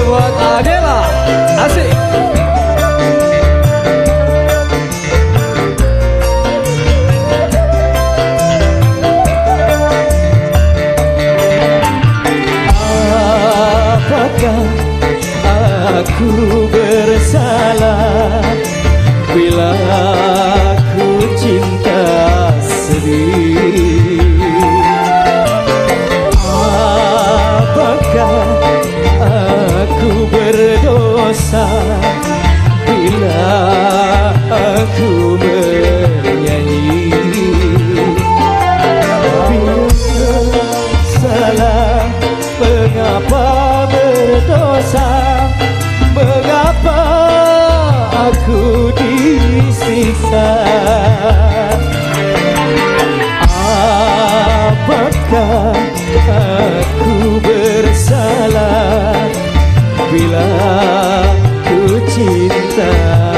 buat Adela. Asik. Apakah aku bersalah bila aku cinta sedih? Apakah aku berdosa bila aku menyanyi? Bila salah, mengapa berdosa? Mengapa aku disiksa? Apakah aku bersalah bila ku cinta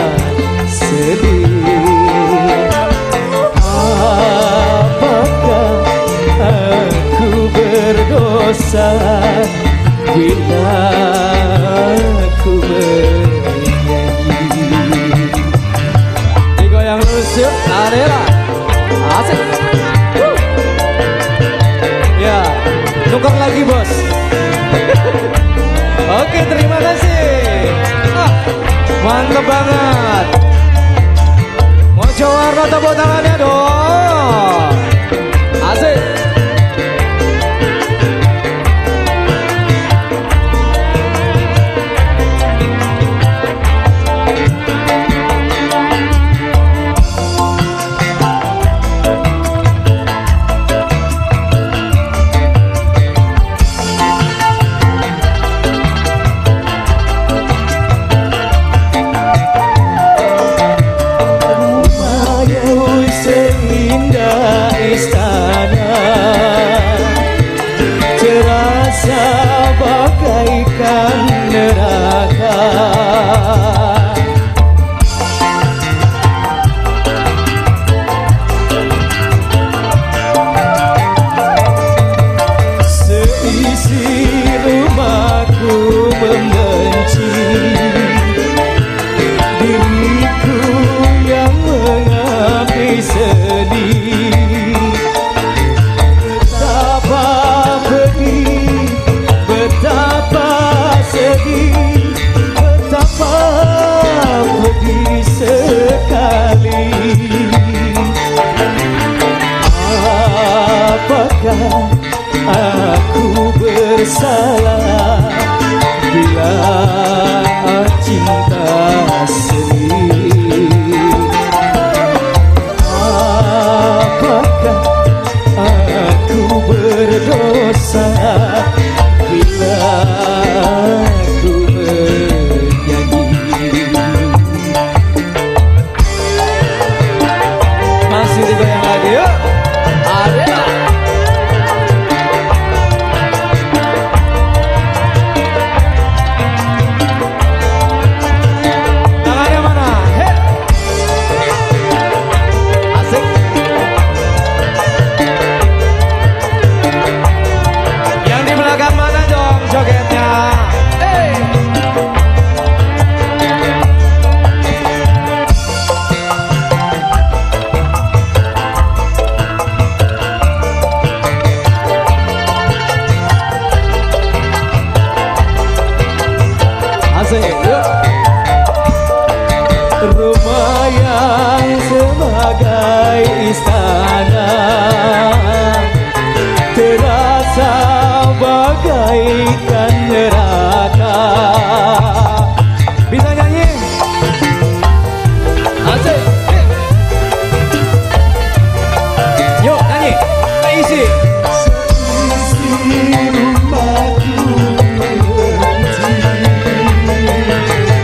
sedih? Apakah aku berdosa bila aku menyanyi? Digoyang terus yuk, Adela. Asik. Ya, tukar lagi bos. Oke, terima kasih. Mantap banget. Mojo Warno tepuk tangannya dong. Asik. Istana terasa bagaikan neraka. Seisi rumahku membenci diriku yang mengapi sedih. Sekali, apakah aku bersalah bila cinta sedih? Apakah aku berdosa bila aku menyanyi? Masih digoyang lagi yuk, Adela. Tangannya mana? Hei. Asik. Yang di belakang mana dong jogetnya? Hey. Rumah yang sebagai istana terasa bagaikan neraka. Bisa nyanyi? Asik. Yuk nyanyi. Isi. Seisi rumahku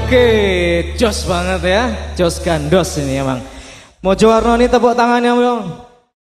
Oke, jos banget ya, jos gandos ini emang. Mojo Warno ini tepuk tangannya dong.